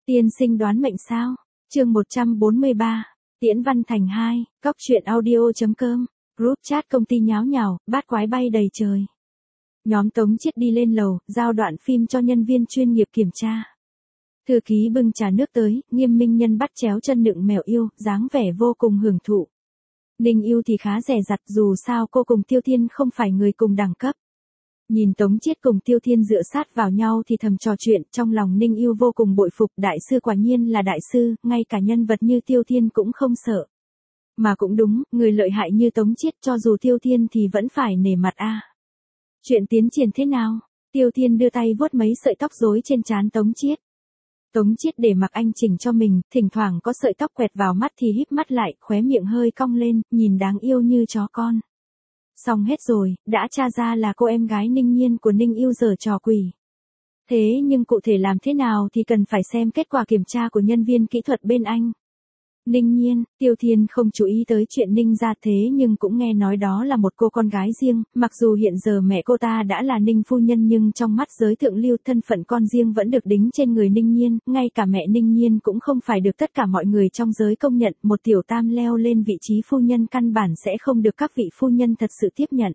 Tiên sinh đoán mệnh sao? Chương 143. Tiễn Văn Thành 2, Cóc truyện audio.com. Group chat công ty nháo nhào, bát quái bay đầy trời. Nhóm Tống Chiết đi lên lầu, giao đoạn phim cho nhân viên chuyên nghiệp kiểm tra. Thư ký bưng trà nước tới, Nghiêm Minh Nhân bắt chéo chân nựng mèo yêu, dáng vẻ vô cùng hưởng thụ. Ninh Yêu thì khá dè dặt, dù sao cô cùng Tiêu Thiên không phải người cùng đẳng cấp. Nhìn Tống Chiết cùng Tiêu Thiên dựa sát vào nhau thì thầm trò chuyện, trong lòng Ninh Yêu vô cùng bội phục, đại sư quả nhiên là đại sư, ngay cả nhân vật như Tiêu Thiên cũng không sợ. Mà cũng đúng, người lợi hại như Tống Chiết cho dù Tiêu Thiên thì vẫn phải nể mặt a. Chuyện tiến triển thế nào? Tiêu Thiên đưa tay vuốt mấy sợi tóc rối trên trán Tống Chiết. Tống Chiết để mặc anh chỉnh cho mình, thỉnh thoảng có sợi tóc quẹt vào mắt thì híp mắt lại, khóe miệng hơi cong lên, nhìn đáng yêu như chó con. Xong hết rồi, đã tra ra là cô em gái Ninh Nhiên của Ninh Yêu giở trò quỷ. Thế nhưng cụ thể làm thế nào thì cần phải xem kết quả kiểm tra của nhân viên kỹ thuật bên anh. Ninh Nhiên, Tiêu Thiên không chú ý tới chuyện Ninh gia thế nhưng cũng nghe nói đó là một cô con gái riêng, mặc dù hiện giờ mẹ cô ta đã là Ninh phu nhân nhưng trong mắt giới thượng lưu thân phận con riêng vẫn được đính trên người Ninh Nhiên, ngay cả mẹ Ninh Nhiên cũng không phải được tất cả mọi người trong giới công nhận, một tiểu tam leo lên vị trí phu nhân căn bản sẽ không được các vị phu nhân thật sự tiếp nhận.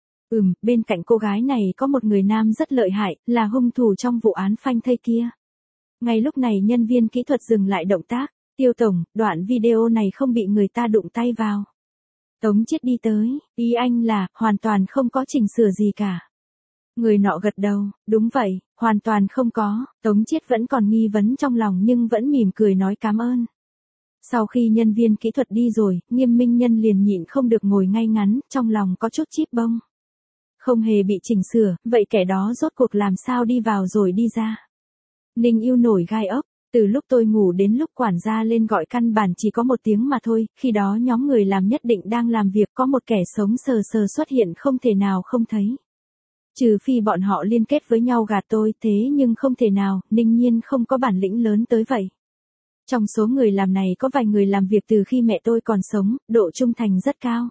Bên cạnh cô gái này có một người nam rất lợi hại, là hung thủ trong vụ án phanh thây kia. Ngay lúc này nhân viên kỹ thuật dừng lại động tác. Tiêu tổng, đoạn video này không bị người ta đụng tay vào. Tống Chiết đi tới, ý anh là, hoàn toàn không có chỉnh sửa gì cả. Người nọ gật đầu, đúng vậy, hoàn toàn không có, Tống Chiết vẫn còn nghi vấn trong lòng nhưng vẫn mỉm cười nói cảm ơn. Sau khi nhân viên kỹ thuật đi rồi, Nghiêm Minh Nhân liền nhịn không được ngồi ngay ngắn, trong lòng có chút chíp bông. Không hề bị chỉnh sửa, vậy kẻ đó rốt cuộc làm sao đi vào rồi đi ra. Ninh Yêu nổi gai ốc. Từ lúc tôi ngủ đến lúc quản gia lên gọi căn bản chỉ có 1 tiếng mà thôi, khi đó nhóm người làm nhất định đang làm việc, có một kẻ sống sờ sờ xuất hiện không thể nào không thấy. Trừ phi bọn họ liên kết với nhau gạt tôi, thế nhưng không thể nào, Ninh Nhiên không có bản lĩnh lớn tới vậy. Trong số người làm này có vài người làm việc từ khi mẹ tôi còn sống, độ trung thành rất cao.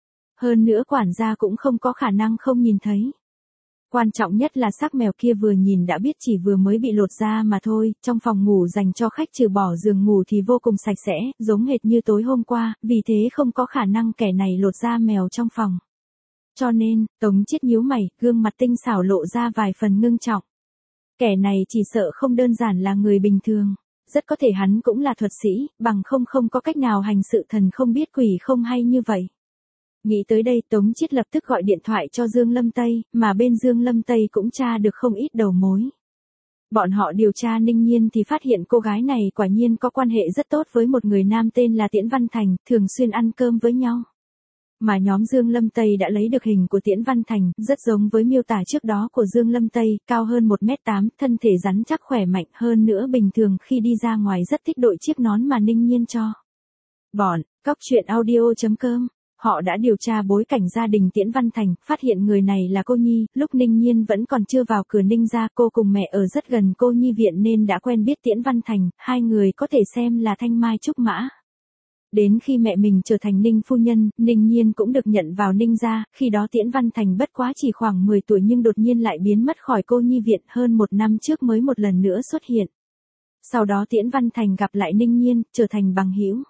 Hơn nữa quản gia cũng không có khả năng không nhìn thấy. Quan trọng nhất là xác mèo kia vừa nhìn đã biết chỉ vừa mới bị lột da mà thôi, trong phòng ngủ dành cho khách trừ bỏ giường ngủ thì vô cùng sạch sẽ, giống hệt như tối hôm qua, vì thế không có khả năng kẻ này lột da mèo trong phòng. Cho nên, Tống Chiết nhíu mày, gương mặt tinh xảo lộ ra vài phần ngưng trọng. Kẻ này chỉ sợ không đơn giản là người bình thường, rất có thể hắn cũng là thuật sĩ, bằng không có cách nào hành sự thần không biết quỷ không hay như vậy. Nghĩ tới đây Tống Chiết lập tức gọi điện thoại cho Dương Lâm Tây, mà bên Dương Lâm Tây cũng tra được không ít đầu mối. Bọn họ điều tra Ninh Nhiên thì phát hiện cô gái này quả nhiên có quan hệ rất tốt với một người nam tên là Tiễn Văn Thành, thường xuyên ăn cơm với nhau. Mà nhóm Dương Lâm Tây đã lấy được hình của Tiễn Văn Thành, rất giống với miêu tả trước đó của Dương Lâm Tây, cao hơn 1m8, thân thể rắn chắc khỏe mạnh, hơn nữa bình thường khi đi ra ngoài rất thích đội chiếc nón mà Ninh Nhiên cho. Bọn, Cóc truyện audio.com. Họ đã điều tra bối cảnh gia đình Tiễn Văn Thành, phát hiện người này là cô Nhi, lúc Ninh Nhiên vẫn còn chưa vào cửa Ninh gia, cô cùng mẹ ở rất gần cô Nhi viện nên đã quen biết Tiễn Văn Thành, hai người có thể xem là thanh mai trúc mã. Đến khi mẹ mình trở thành Ninh phu nhân, Ninh Nhiên cũng được nhận vào Ninh gia, khi đó Tiễn Văn Thành bất quá chỉ khoảng 10 tuổi nhưng đột nhiên lại biến mất khỏi cô Nhi viện, hơn 1 năm trước mới một lần nữa xuất hiện. Sau đó Tiễn Văn Thành gặp lại Ninh Nhiên, trở thành bằng hữu.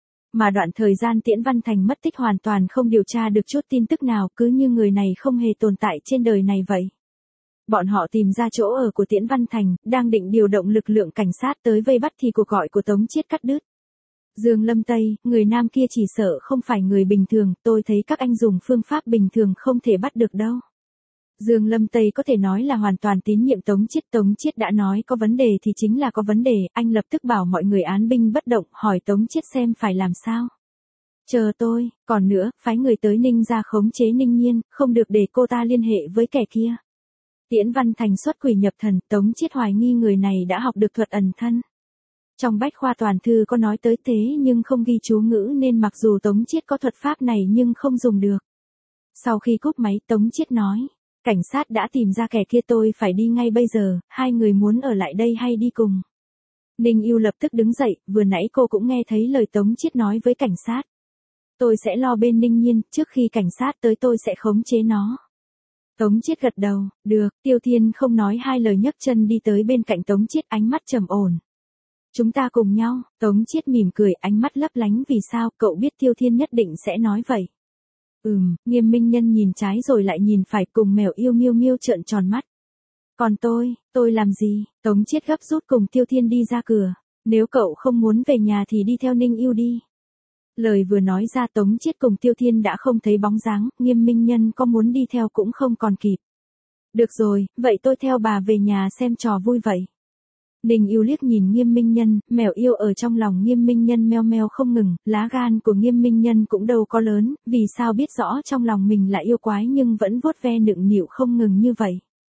Mà đoạn thời gian Tiễn Văn Thành mất tích hoàn toàn không điều tra được chút tin tức nào, cứ như người này không hề tồn tại trên đời này vậy. Bọn họ tìm ra chỗ ở của Tiễn Văn Thành, đang định điều động lực lượng cảnh sát tới vây bắt thì cuộc gọi của Tống Chiết cắt đứt. Dương Lâm Tây, người nam kia chỉ sợ không phải người bình thường, tôi thấy các anh dùng phương pháp bình thường không thể bắt được đâu. Dương Lâm Tây có thể nói là hoàn toàn tín nhiệm Tống Chiết đã nói có vấn đề thì chính là có vấn đề, anh lập tức bảo mọi người án binh bất động, hỏi Tống Chiết xem phải làm sao. Chờ tôi, còn nữa, phái người tới Ninh gia khống chế Ninh Nhiên, không được để cô ta liên hệ với kẻ kia. Tiễn Văn Thành xuất quỷ nhập thần, Tống Chiết hoài nghi người này đã học được thuật ẩn thân. Trong bách khoa toàn thư có nói tới thế nhưng không ghi chú ngữ nên mặc dù Tống Chiết có thuật pháp này nhưng không dùng được. Sau khi cúp máy Tống Chiết nói. Cảnh sát đã tìm ra kẻ kia, tôi phải đi ngay bây giờ, hai người muốn ở lại đây hay đi cùng? Ninh Yêu lập tức đứng dậy, vừa nãy cô cũng nghe thấy lời Tống Chiết nói với cảnh sát. Tôi sẽ lo bên Ninh Nhiên, trước khi cảnh sát tới tôi sẽ khống chế nó. Tống Chiết gật đầu, được, Tiêu Thiên không nói hai lời nhấc chân đi tới bên cạnh Tống Chiết, ánh mắt trầm ổn. Chúng ta cùng nhau, Tống Chiết mỉm cười ánh mắt lấp lánh vì sao cậu biết Tiêu Thiên nhất định sẽ nói vậy. Nghiêm Minh Nhân nhìn trái rồi lại nhìn phải cùng mèo yêu Miêu Miêu trợn tròn mắt. Còn tôi làm gì? Tống Chiết gấp rút cùng Tiêu Thiên đi ra cửa. Nếu cậu không muốn về nhà thì đi theo Ninh Yêu đi. Lời vừa nói ra Tống Chiết cùng Tiêu Thiên đã không thấy bóng dáng, Nghiêm Minh Nhân có muốn đi theo cũng không còn kịp. Được rồi, vậy tôi theo bà về nhà xem trò vui vậy. Ninh Yêu liếc nhìn Nghiêm Minh Nhân, mèo yêu ở trong lòng Nghiêm Minh Nhân meo meo không ngừng, lá gan của Nghiêm Minh Nhân cũng đâu có lớn, vì sao biết rõ trong lòng mình là yêu quái nhưng vẫn vuốt ve nựng nịu không ngừng như vậy.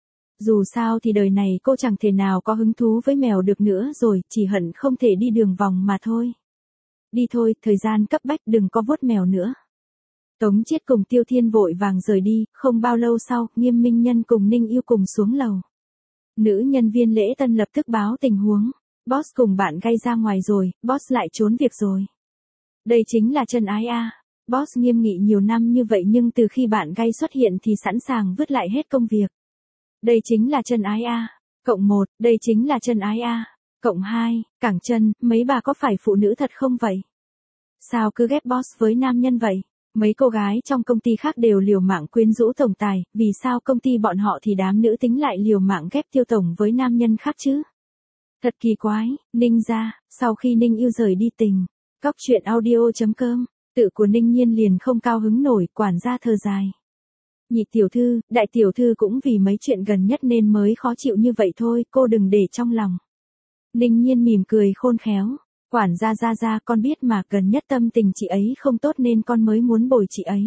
Dù sao thì đời này cô chẳng thể nào có hứng thú với mèo được nữa rồi, chỉ hận không thể đi đường vòng mà thôi. Đi thôi, thời gian cấp bách đừng có vuốt mèo nữa. Tống Chiết cùng Tiêu Thiên vội vàng rời đi, không bao lâu sau, Nghiêm Minh Nhân cùng Ninh Yêu cùng xuống lầu. Nữ nhân viên lễ tân lập tức báo tình huống. Boss cùng bạn gay ra ngoài rồi, boss lại trốn việc rồi. Đây chính là chân ái a. Boss nghiêm nghị nhiều năm như vậy nhưng từ khi bạn gay xuất hiện thì sẵn sàng vứt lại hết công việc. Đây chính là chân ái a. Cộng 1, đây chính là chân ái a. Cộng 2, cẳng chân, mấy bà có phải phụ nữ thật không vậy? Sao cứ ghép boss với nam nhân vậy? Mấy cô gái trong công ty khác đều liều mạng quyến rũ tổng tài, vì sao công ty bọn họ thì đám nữ tính lại liều mạng ghép Tiêu tổng với nam nhân khác chứ? Thật kỳ quái, Ninh ra, sau khi Ninh Yêu rời đi tình. Cóc truyện audio.com, tự của Ninh Nhiên liền không cao hứng nổi, quản gia thở dài. Nhị tiểu thư, đại tiểu thư cũng vì mấy chuyện gần nhất nên mới khó chịu như vậy thôi, cô đừng để trong lòng. Ninh Nhiên mỉm cười khôn khéo. Quản gia ra con biết mà gần nhất tâm tình chị ấy không tốt nên con mới muốn bồi chị ấy.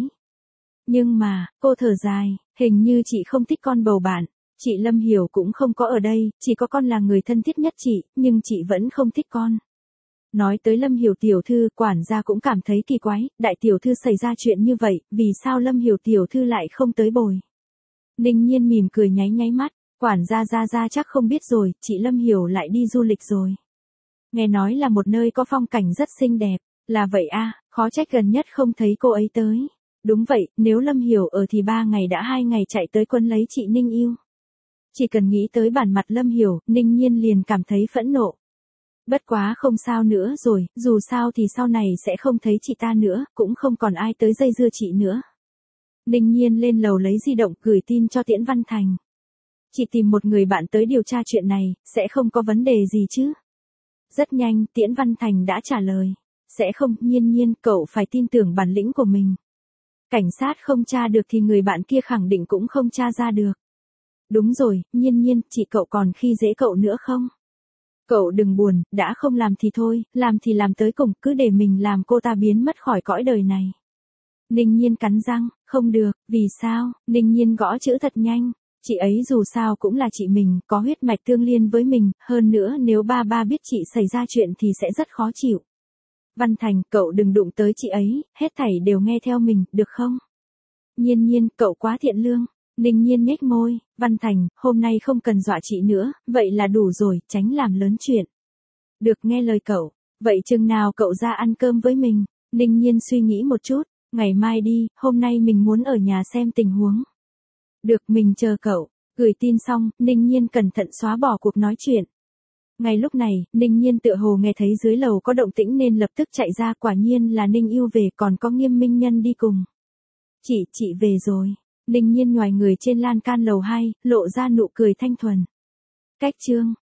Nhưng mà, cô thở dài, hình như chị không thích con bầu bạn. Chị Lâm Hiểu cũng không có ở đây, chỉ có con là người thân thiết nhất chị, nhưng chị vẫn không thích con. Nói tới Lâm Hiểu tiểu thư, quản gia cũng cảm thấy kỳ quái, đại tiểu thư xảy ra chuyện như vậy, vì sao Lâm Hiểu tiểu thư lại không tới bồi. Ninh Nhiên mỉm cười nháy nháy mắt, quản gia ra chắc không biết rồi, chị Lâm Hiểu lại đi du lịch rồi. Nghe nói là một nơi có phong cảnh rất xinh đẹp, là vậy a, khó trách gần nhất không thấy cô ấy tới. Đúng vậy, nếu Lâm Hiểu ở thì 3 ngày đã 2 ngày chạy tới quân lấy chị Ninh Yêu. Chỉ cần nghĩ tới bản mặt Lâm Hiểu, Ninh Nhiên liền cảm thấy phẫn nộ. Bất quá không sao nữa rồi, dù sao thì sau này sẽ không thấy chị ta nữa, cũng không còn ai tới dây dưa chị nữa. Ninh Nhiên lên lầu lấy di động gửi tin cho Tiễn Văn Thành. Chị tìm một người bạn tới điều tra chuyện này, sẽ không có vấn đề gì chứ? Rất nhanh, Tiễn Văn Thành đã trả lời. Sẽ không, Nhiên, cậu phải tin tưởng bản lĩnh của mình. Cảnh sát không tra được thì người bạn kia khẳng định cũng không tra ra được. Đúng rồi, Nhiên, chị cậu còn khi dễ cậu nữa không? Cậu đừng buồn, đã không làm thì thôi, làm thì làm tới cùng, cứ để mình làm cô ta biến mất khỏi cõi đời này. Ninh Nhiên cắn răng, không được, vì sao? Ninh Nhiên gõ chữ thật nhanh. Chị ấy dù sao cũng là chị mình, có huyết mạch tương liên với mình, hơn nữa nếu ba biết chị xảy ra chuyện thì sẽ rất khó chịu. Văn Thành, cậu đừng đụng tới chị ấy, hết thảy đều nghe theo mình, được không? Nhiên, cậu quá thiện lương. Ninh Nhiên nhếch môi, Văn Thành, hôm nay không cần dọa chị nữa, vậy là đủ rồi, tránh làm lớn chuyện. Được nghe lời cậu, vậy chừng nào cậu ra ăn cơm với mình? Ninh Nhiên suy nghĩ một chút, ngày mai đi, hôm nay mình muốn ở nhà xem tình huống. Được, mình chờ cậu. Gửi tin xong, Ninh Nhiên cẩn thận xóa bỏ cuộc nói chuyện. Ngay lúc này, Ninh Nhiên tựa hồ nghe thấy dưới lầu có động tĩnh nên lập tức chạy ra, quả nhiên là Ninh Yêu về, còn có Nghiêm Minh Nhân đi cùng. Chị về rồi. Ninh Nhiên nhoài người trên lan can lầu 2, lộ ra nụ cười thanh thuần. Cách chương